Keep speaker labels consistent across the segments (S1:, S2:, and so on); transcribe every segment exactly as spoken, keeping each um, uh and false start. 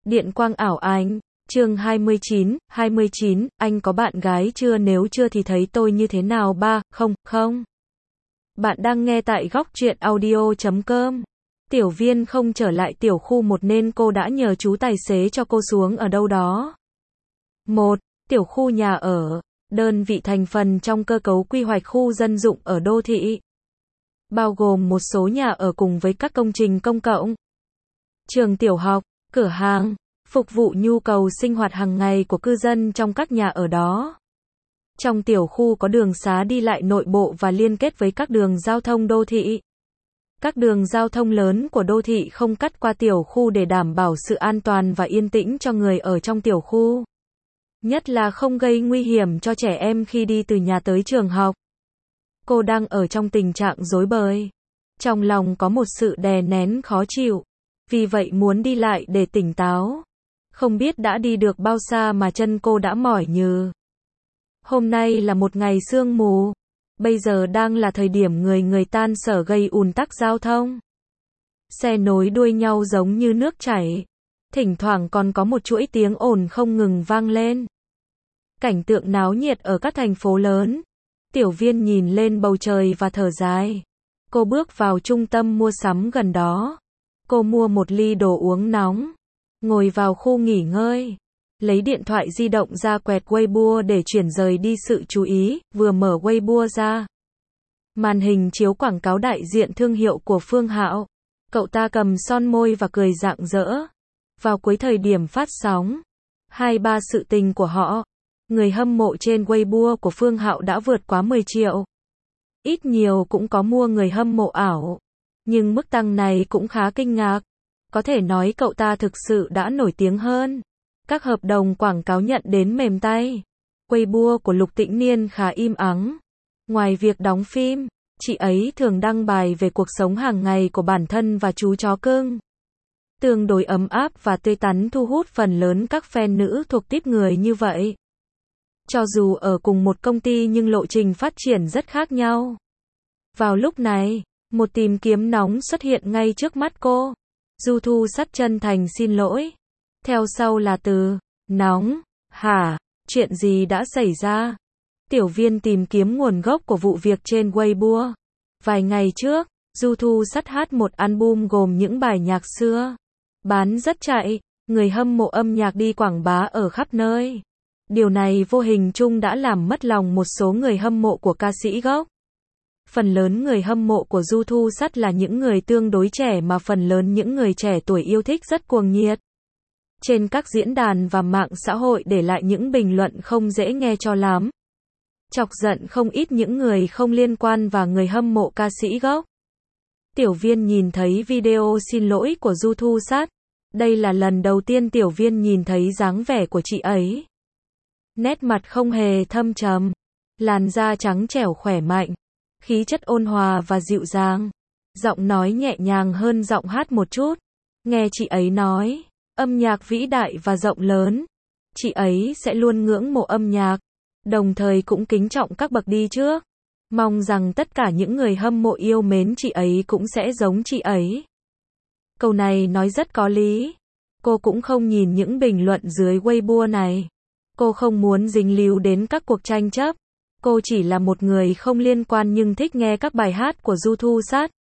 S1: Điện quang ảo ảnh, chương hai mươi chín, hai mươi chín, anh có bạn gái chưa, nếu chưa thì thấy tôi như thế nào ba, không, không. Bạn đang nghe tại góc truyện audio chấm com. Tiểu Viên không trở lại tiểu khu một nên cô đã nhờ chú tài xế cho cô xuống ở đâu đó. một. Tiểu khu nhà ở, đơn vị thành phần trong cơ cấu quy hoạch khu dân dụng ở đô thị. Bao gồm một số nhà ở cùng với các công trình công cộng, trường tiểu học, cửa hàng, phục vụ nhu cầu sinh hoạt hàng ngày của cư dân trong các nhà ở đó. Trong tiểu khu có đường xá đi lại nội bộ và liên kết với các đường giao thông đô thị. Các đường giao thông lớn của đô thị không cắt qua tiểu khu để đảm bảo sự an toàn và yên tĩnh cho người ở trong tiểu khu. Nhất là không gây nguy hiểm cho trẻ em khi đi từ nhà tới trường học. Cô đang ở trong tình trạng rối bời. Trong lòng có một sự đè nén khó chịu. Vì vậy muốn đi lại để tỉnh táo. Không biết đã đi được bao xa mà chân cô đã mỏi nhừ. Hôm nay là một ngày sương mù. Bây giờ đang là thời điểm người người tan sở gây ùn tắc giao thông. Xe nối đuôi nhau giống như nước chảy. Thỉnh thoảng còn có một chuỗi tiếng ồn không ngừng vang lên. Cảnh tượng náo nhiệt ở các thành phố lớn. Tiểu Viên nhìn lên bầu trời và thở dài. Cô bước vào trung tâm mua sắm gần đó. Cô mua một ly đồ uống nóng. Ngồi vào khu nghỉ ngơi. Lấy điện thoại di động ra quẹt Weibo để chuyển rời đi sự chú ý, vừa mở Weibo ra. Màn hình chiếu quảng cáo đại diện thương hiệu của Phương Hạo. Cậu ta cầm son môi và cười rạng rỡ. Vào cuối thời điểm phát sóng, hai ba sự tình của họ, người hâm mộ trên Weibo của Phương Hạo đã vượt quá mười triệu. Ít nhiều cũng có mua người hâm mộ ảo. Nhưng mức tăng này cũng khá kinh ngạc. Có thể nói cậu ta thực sự đã nổi tiếng hơn. Các hợp đồng quảng cáo nhận đến mềm tay. Weibo của Lục Tĩnh Niên khá im ắng. Ngoài việc đóng phim, chị ấy thường đăng bài về cuộc sống hàng ngày của bản thân và chú chó cưng. Tương đối ấm áp và tươi tắn, thu hút phần lớn các fan nữ thuộc típ người như vậy. Cho dù ở cùng một công ty nhưng lộ trình phát triển rất khác nhau. Vào lúc này, một tìm kiếm nóng xuất hiện ngay trước mắt cô. Du Thu Sắt chân thành xin lỗi. Theo sau là từ nóng. Hả? Chuyện gì đã xảy ra? Tiểu Viên tìm kiếm nguồn gốc của vụ việc trên Weibo. Vài ngày trước, Du Thu Sắt hát một album gồm những bài nhạc xưa. Bán rất chạy, người hâm mộ âm nhạc đi quảng bá ở khắp nơi. Điều này vô hình chung đã làm mất lòng một số người hâm mộ của ca sĩ gốc. Phần lớn người hâm mộ của Du Thu Sắt là những người tương đối trẻ mà phần lớn những người trẻ tuổi yêu thích rất cuồng nhiệt. Trên các diễn đàn và mạng xã hội để lại những bình luận không dễ nghe cho lắm. Chọc giận không ít những người không liên quan và người hâm mộ ca sĩ gốc. Tiểu Viên nhìn thấy video xin lỗi của Du Thu Sắt. Đây là lần đầu tiên Tiểu Viên nhìn thấy dáng vẻ của chị ấy. Nét mặt không hề thâm trầm. Làn da trắng trẻo khỏe mạnh. Khí chất ôn hòa và dịu dàng. Giọng nói nhẹ nhàng hơn giọng hát một chút. Nghe chị ấy nói, âm nhạc vĩ đại và rộng lớn. Chị ấy sẽ luôn ngưỡng mộ âm nhạc. Đồng thời cũng kính trọng các bậc đi trước. Mong rằng tất cả những người hâm mộ yêu mến chị ấy cũng sẽ giống chị ấy. Câu này nói rất có lý. Cô cũng không nhìn những bình luận dưới Weibo này. Cô không muốn dính líu đến các cuộc tranh chấp. Cô chỉ là một người không liên quan nhưng thích nghe các bài hát của Du Thu Sắt.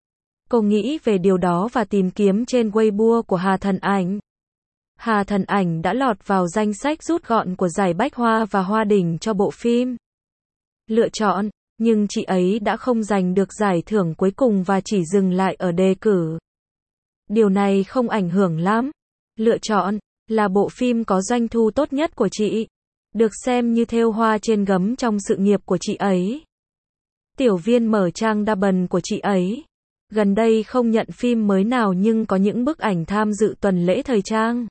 S1: Cô nghĩ về điều đó và tìm kiếm trên Weibo của Hà Thần Ảnh. Hà Thần Ảnh đã lọt vào danh sách rút gọn của giải Bách Hoa và Hoa Đỉnh cho bộ phim lựa chọn, nhưng chị ấy đã không giành được giải thưởng cuối cùng và chỉ dừng lại ở đề cử. Điều này không ảnh hưởng lắm. Lựa chọn là bộ phim có doanh thu tốt nhất của chị. Được xem như thêu hoa trên gấm trong sự nghiệp của chị ấy. Tiểu Viên mở trang Double của chị ấy. Gần đây không nhận phim mới nào nhưng có những bức ảnh tham dự tuần lễ thời trang.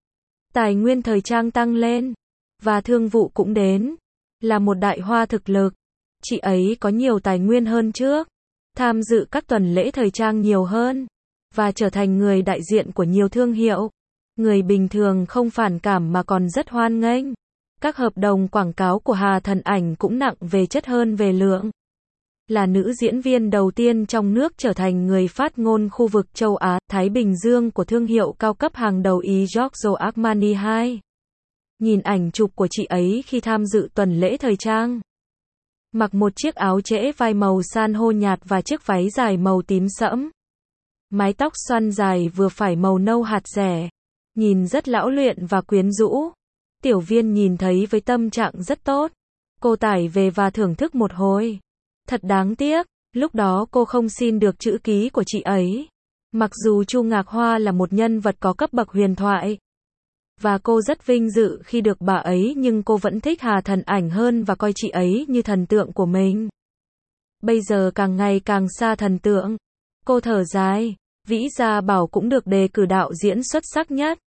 S1: Tài nguyên thời trang tăng lên. Và thương vụ cũng đến. Là một đại hoa thực lực. Chị ấy có nhiều tài nguyên hơn trước. Tham dự các tuần lễ thời trang nhiều hơn. Và trở thành người đại diện của nhiều thương hiệu. Người bình thường không phản cảm mà còn rất hoan nghênh. Các hợp đồng quảng cáo của Hà Thần Ảnh cũng nặng về chất hơn về lượng. là nữ diễn viên đầu tiên trong nước trở thành người phát ngôn khu vực châu Á, Thái Bình Dương của thương hiệu cao cấp hàng đầu Y Giorgio Armani hai. Nhìn ảnh chụp của chị ấy khi tham dự tuần lễ thời trang. Mặc một chiếc áo trễ vai màu san hô nhạt và chiếc váy dài màu tím sẫm. Mái tóc xoăn dài vừa phải màu nâu hạt rẻ. Nhìn rất lão luyện và quyến rũ. Tiểu Viên nhìn thấy với tâm trạng rất tốt. Cô tải về và thưởng thức một hồi. Thật đáng tiếc, lúc đó cô không xin được chữ ký của chị ấy. Mặc dù Chu Ngạc Hoa là một nhân vật có cấp bậc huyền thoại. Và cô rất vinh dự khi được bà ấy, nhưng cô vẫn thích Hà Thần Ảnh hơn và coi chị ấy như thần tượng của mình. Bây giờ càng ngày càng xa thần tượng. Cô thở dài. Vĩ Gia Bảo cũng được đề cử đạo diễn xuất sắc nhất.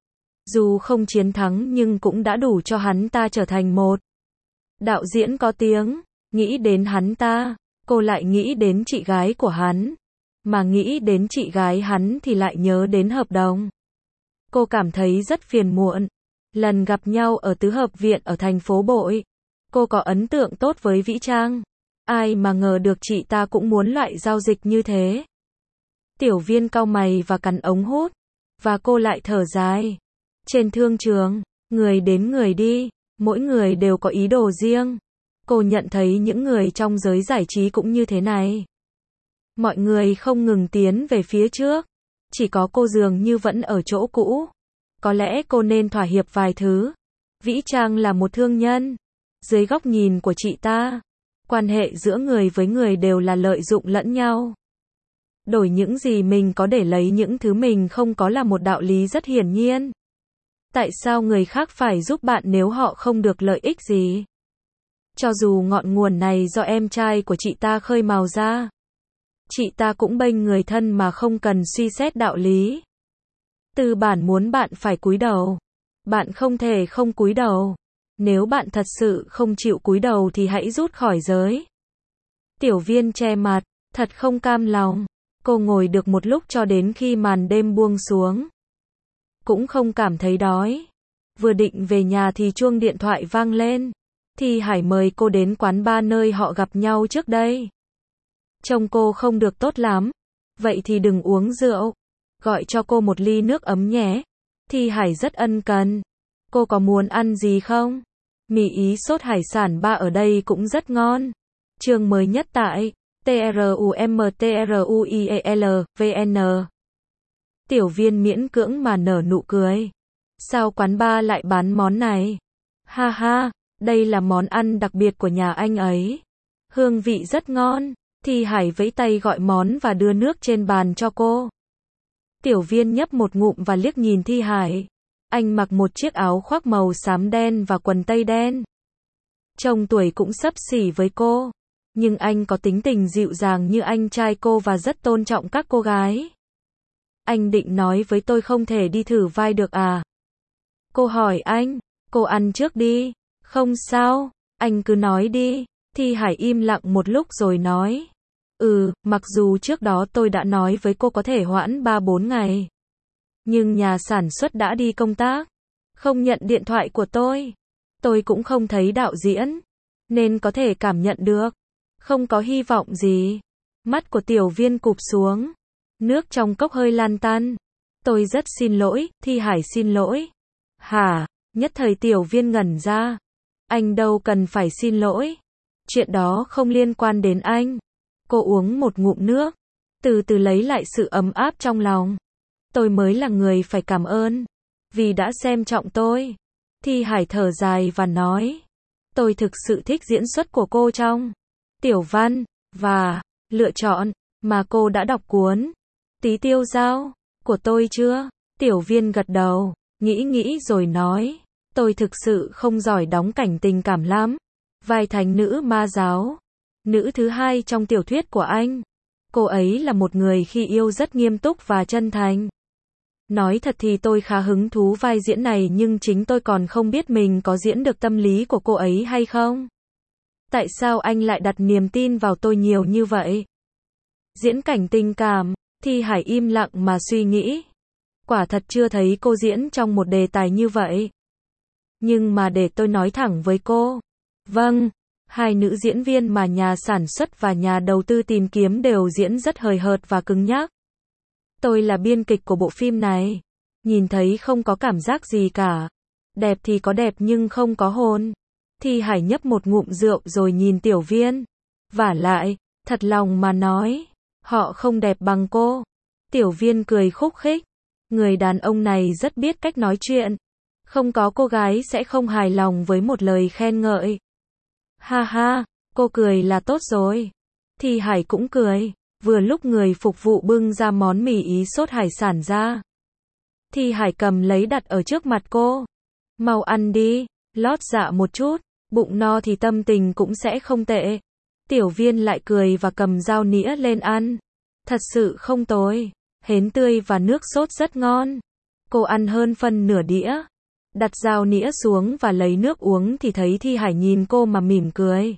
S1: Dù không chiến thắng nhưng cũng đã đủ cho hắn ta trở thành một đạo diễn có tiếng. Nghĩ đến hắn ta, cô lại nghĩ đến chị gái của hắn. Mà nghĩ đến chị gái hắn thì lại nhớ đến hợp đồng. Cô cảm thấy rất phiền muộn. Lần gặp nhau ở tứ hợp viện ở thành phố Bội, cô có ấn tượng tốt với Vĩ Trang. Ai mà ngờ được chị ta cũng muốn loại giao dịch như thế. Tiểu Viên cau mày và cắn ống hút. Và cô lại thở dài. Trên thương trường, người đến người đi, mỗi người đều có ý đồ riêng. Cô nhận thấy những người trong giới giải trí cũng như thế này. Mọi người không ngừng tiến về phía trước. Chỉ có cô dường như vẫn ở chỗ cũ. Có lẽ cô nên thỏa hiệp vài thứ. Vĩ Trang là một thương nhân. Dưới góc nhìn của chị ta, quan hệ giữa người với người đều là lợi dụng lẫn nhau. Đổi những gì mình có để lấy những thứ mình không có là một đạo lý rất hiển nhiên. Tại sao người khác phải giúp bạn nếu họ không được lợi ích gì? Cho dù ngọn nguồn này do em trai của chị ta khơi mào ra, chị ta cũng bênh người thân mà không cần suy xét đạo lý. Tư bản muốn bạn phải cúi đầu. Bạn không thể không cúi đầu. Nếu bạn thật sự không chịu cúi đầu thì hãy rút khỏi giới. Tiểu Viên che mặt, thật không cam lòng. Cô ngồi được một lúc cho đến khi màn đêm buông xuống. Cũng không cảm thấy đói. Vừa định về nhà thì chuông điện thoại vang lên. Thi Hải mời cô đến quán bar nơi họ gặp nhau trước đây. Trông cô không được tốt lắm. Vậy thì đừng uống rượu. Gọi cho cô một ly nước ấm nhé. Thi Hải rất ân cần. Cô có muốn ăn gì không? Mì Ý sốt hải sản ba ở đây cũng rất ngon. Chương mới nhất tại trumtruiel vn. Tiểu Viên miễn cưỡng mà nở nụ cười. Sao quán bar lại bán món này? Ha ha, đây là món ăn đặc biệt của nhà anh ấy. Hương vị rất ngon. Thi Hải vẫy tay gọi món và đưa nước trên bàn cho cô. Tiểu Viên nhấp một ngụm và liếc nhìn Thi Hải. Anh mặc một chiếc áo khoác màu xám đen và quần tây đen. Trông tuổi cũng xấp xỉ với cô. Nhưng anh có tính tình dịu dàng như anh trai cô và rất tôn trọng các cô gái. Anh định nói với tôi không thể đi thử vai được à? Cô hỏi anh. Cô ăn trước đi. Không sao, anh cứ nói đi. Thi Hải im lặng một lúc rồi nói. Ừ, mặc dù trước đó tôi đã nói với cô có thể hoãn ba bốn ngày. Nhưng nhà sản xuất đã đi công tác. Không nhận điện thoại của tôi. Tôi cũng không thấy đạo diễn. Nên có thể cảm nhận được. Không có hy vọng gì. Mắt của Tiểu Viên cụp xuống. Nước trong cốc hơi lan tăn. Tôi rất xin lỗi, Thi Hải xin lỗi. Hả? Nhất thời Tiểu Viên ngẩn ra. Anh đâu cần phải xin lỗi. Chuyện đó không liên quan đến anh. Cô uống một ngụm nước. Từ từ lấy lại sự ấm áp trong lòng. Tôi mới là người phải cảm ơn. Vì đã xem trọng tôi. Thi Hải thở dài và nói. Tôi thực sự thích diễn xuất của cô trong tiểu văn và lựa chọn mà cô đã đọc cuốn Tí Tiêu Dao của tôi chưa? Tiểu Viên gật đầu, nghĩ nghĩ rồi nói. Tôi thực sự không giỏi đóng cảnh tình cảm lắm. Vai thành nữ ma giáo. Nữ thứ hai trong tiểu thuyết của anh. Cô ấy là một người khi yêu rất nghiêm túc và chân thành. Nói thật thì tôi khá hứng thú vai diễn này nhưng chính tôi còn không biết mình có diễn được tâm lý của cô ấy hay không. Tại sao anh lại đặt niềm tin vào tôi nhiều như vậy? Diễn cảnh tình cảm, Thi Hải im lặng mà suy nghĩ. Quả thật chưa thấy cô diễn trong một đề tài như vậy. Nhưng mà để tôi nói thẳng với cô. Vâng, Hai nữ diễn viên mà nhà sản xuất và nhà đầu tư tìm kiếm đều diễn rất hời hợt và cứng nhắc. Tôi là biên kịch của bộ phim này. Nhìn thấy không có cảm giác gì cả. Đẹp thì có đẹp nhưng không có hồn. Thi Hải nhấp một ngụm rượu rồi nhìn Tiểu Viên. Vả lại, thật lòng mà nói, họ không đẹp bằng cô. Tiểu Viên cười khúc khích. Người đàn ông này rất biết cách nói chuyện. Không có cô gái sẽ không hài lòng với một lời khen ngợi. Ha ha, cô cười là tốt rồi. Thi Hải cũng cười. Vừa lúc người phục vụ bưng ra món mì ý sốt hải sản ra. Thi Hải cầm lấy đặt ở trước mặt cô. Mau ăn đi, lót dạ một chút, bụng no thì tâm tình cũng sẽ không tệ. Tiểu Viên lại cười và cầm dao nĩa lên ăn. Thật sự không tồi, hến tươi và nước sốt rất ngon. Cô ăn hơn phân nửa đĩa. Đặt dao nĩa xuống và lấy nước uống thì thấy Thi Hải nhìn cô mà mỉm cười.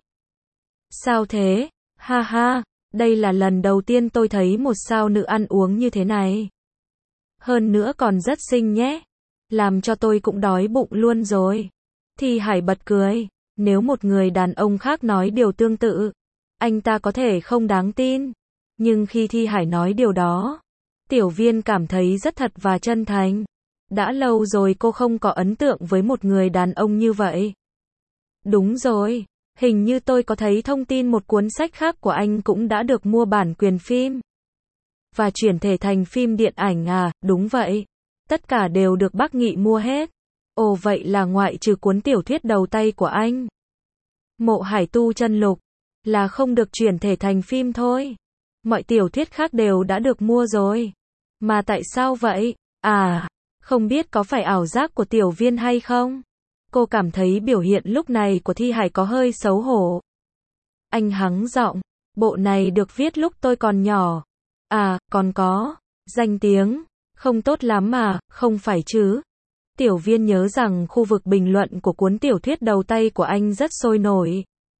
S1: Sao thế? Ha ha, đây là lần đầu tiên tôi thấy một sao nữ ăn uống như thế này. Hơn nữa còn rất xinh nhé. Làm cho tôi cũng đói bụng luôn rồi. Thi Hải bật cười. Nếu một người đàn ông khác nói điều tương tự, anh ta có thể không đáng tin. Nhưng khi Thi Hải nói điều đó, Tiểu Viên cảm thấy rất thật và chân thành. Đã lâu rồi cô không có ấn tượng với một người đàn ông như vậy. Đúng rồi, hình như tôi có thấy thông tin một cuốn sách khác của anh cũng đã được mua bản quyền phim. Và chuyển thể thành phim điện ảnh à, đúng vậy. Tất cả đều được bác Nghị mua hết. Ồ vậy là ngoại trừ cuốn tiểu thuyết đầu tay của anh, Mộ Hải Tu Chân Lục, là không được chuyển thể thành phim thôi. Mọi tiểu thuyết khác đều đã được mua rồi. Mà tại sao vậy? À, không biết có phải ảo giác của Tiểu Viên hay không? Cô cảm thấy biểu hiện lúc này của Thi Hải có hơi xấu hổ. Anh hắng giọng, bộ này được viết lúc tôi còn nhỏ. À, còn có danh tiếng không tốt lắm mà, không phải chứ? Tiểu Viên nhớ rằng khu vực bình luận của cuốn tiểu thuyết đầu tay của anh rất sôi nổi.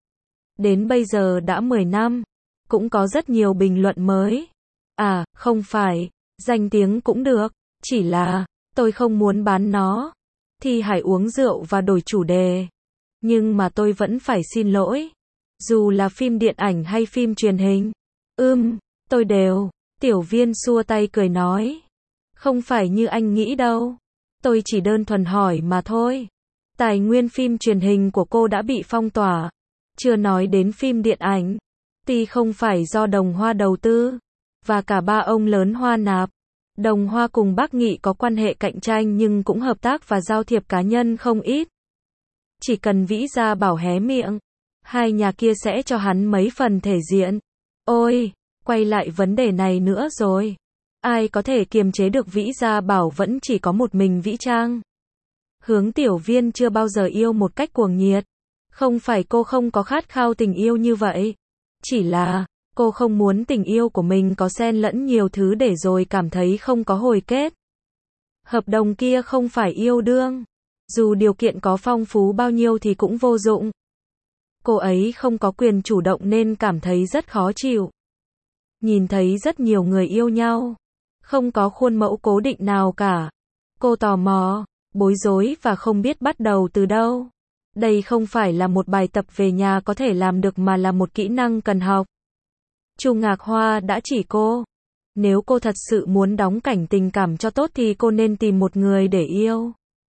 S1: Đến bây giờ đã mười năm, cũng có rất nhiều bình luận mới. À, không phải, danh tiếng cũng được, chỉ là tôi không muốn bán nó. Thi Hải uống rượu và đổi chủ đề. Nhưng mà tôi vẫn phải xin lỗi. Dù là phim điện ảnh hay phim truyền hình. Ừm, tôi đều. Tiểu Viên xua tay cười nói. Không phải như anh nghĩ đâu. Tôi chỉ đơn thuần hỏi mà thôi. Tài nguyên phim truyền hình của cô đã bị phong tỏa. Chưa nói đến phim điện ảnh. Tuy không phải do Đồng Hoa đầu tư. Và cả ba ông lớn Hoa nạp. Đồng Hoa cùng Bác Nghị có quan hệ cạnh tranh nhưng cũng hợp tác và giao thiệp cá nhân không ít. Chỉ cần Vĩ Gia Bảo hé miệng, hai nhà kia sẽ cho hắn mấy phần thể diện. Ôi, quay lại vấn đề này nữa rồi. Ai có thể kiềm chế được Vĩ Gia Bảo vẫn chỉ có một mình Vĩ Trang. Hướng Tiểu Viên chưa bao giờ yêu một cách cuồng nhiệt. Không phải cô không có khát khao tình yêu như vậy. Chỉ là cô không muốn tình yêu của mình có xen lẫn nhiều thứ để rồi cảm thấy không có hồi kết. Hợp đồng kia không phải yêu đương. Dù điều kiện có phong phú bao nhiêu thì cũng vô dụng. Cô ấy không có quyền chủ động nên cảm thấy rất khó chịu. Nhìn thấy rất nhiều người yêu nhau. Không có khuôn mẫu cố định nào cả. Cô tò mò, bối rối và không biết bắt đầu từ đâu. Đây không phải là một bài tập về nhà có thể làm được mà là một kỹ năng cần học. Chu Ngạc Hoa đã chỉ cô. Nếu cô thật sự muốn đóng cảnh tình cảm cho tốt thì cô nên tìm một người để yêu.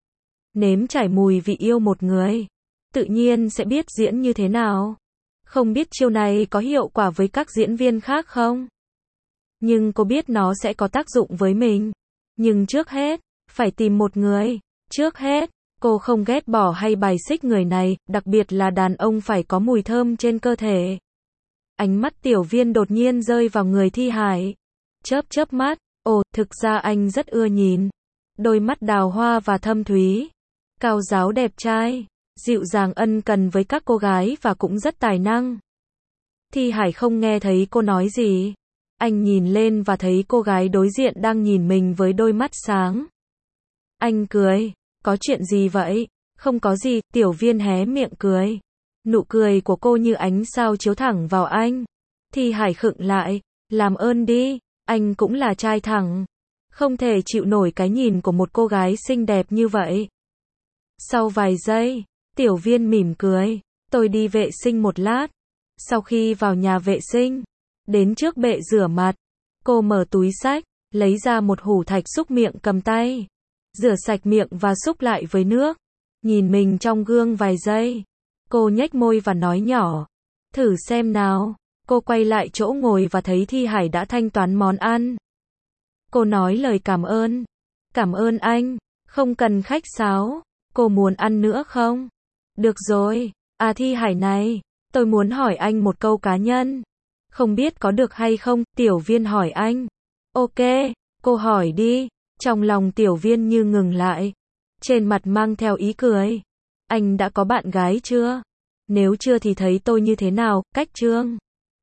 S1: Nếm trải mùi vị yêu một người. Tự nhiên sẽ biết diễn như thế nào. Không biết chiêu này có hiệu quả với các diễn viên khác không? Nhưng cô biết nó sẽ có tác dụng với mình. Nhưng trước hết, phải tìm một người. Trước hết, cô không ghét bỏ hay bài xích người này, đặc biệt là đàn ông phải có mùi thơm trên cơ thể. Ánh mắt Tiểu Viên đột nhiên rơi vào người Thi Hải. Chớp chớp mắt, ồ, thực ra anh rất ưa nhìn. Đôi mắt đào hoa và thâm thúy. Cao ráo đẹp trai, dịu dàng ân cần với các cô gái và cũng rất tài năng. Thi Hải không nghe thấy cô nói gì. Anh nhìn lên và thấy cô gái đối diện đang nhìn mình với đôi mắt sáng. Anh cười, có chuyện gì vậy? Không có gì, Tiểu Viên hé miệng cười. Nụ cười của cô như ánh sao chiếu thẳng vào anh. Thi Hải khựng lại, làm ơn đi, anh cũng là trai thẳng. Không thể chịu nổi cái nhìn của một cô gái xinh đẹp như vậy. Sau vài giây, Tiểu Viên mỉm cười, tôi đi vệ sinh một lát. Sau khi vào nhà vệ sinh, đến trước bệ rửa mặt, cô mở túi xách, lấy ra một hủ thạch súc miệng cầm tay. Rửa sạch miệng và xúc lại với nước. Nhìn mình trong gương vài giây. Cô nhếch môi và nói nhỏ. Thử xem nào. Cô quay lại chỗ ngồi và thấy Thi Hải đã thanh toán món ăn. Cô nói lời cảm ơn. Cảm ơn anh. Không cần khách sáo. Cô muốn ăn nữa không? Được rồi. À Thi Hải này, tôi muốn hỏi anh một câu cá nhân. Không biết có được hay không? Tiểu Viên hỏi anh. Ok, cô hỏi đi. Trong lòng Tiểu Viên như ngừng lại. Trên mặt mang theo ý cười. Anh đã có bạn gái chưa? Nếu chưa thì thấy tôi như thế nào? Cách Trương.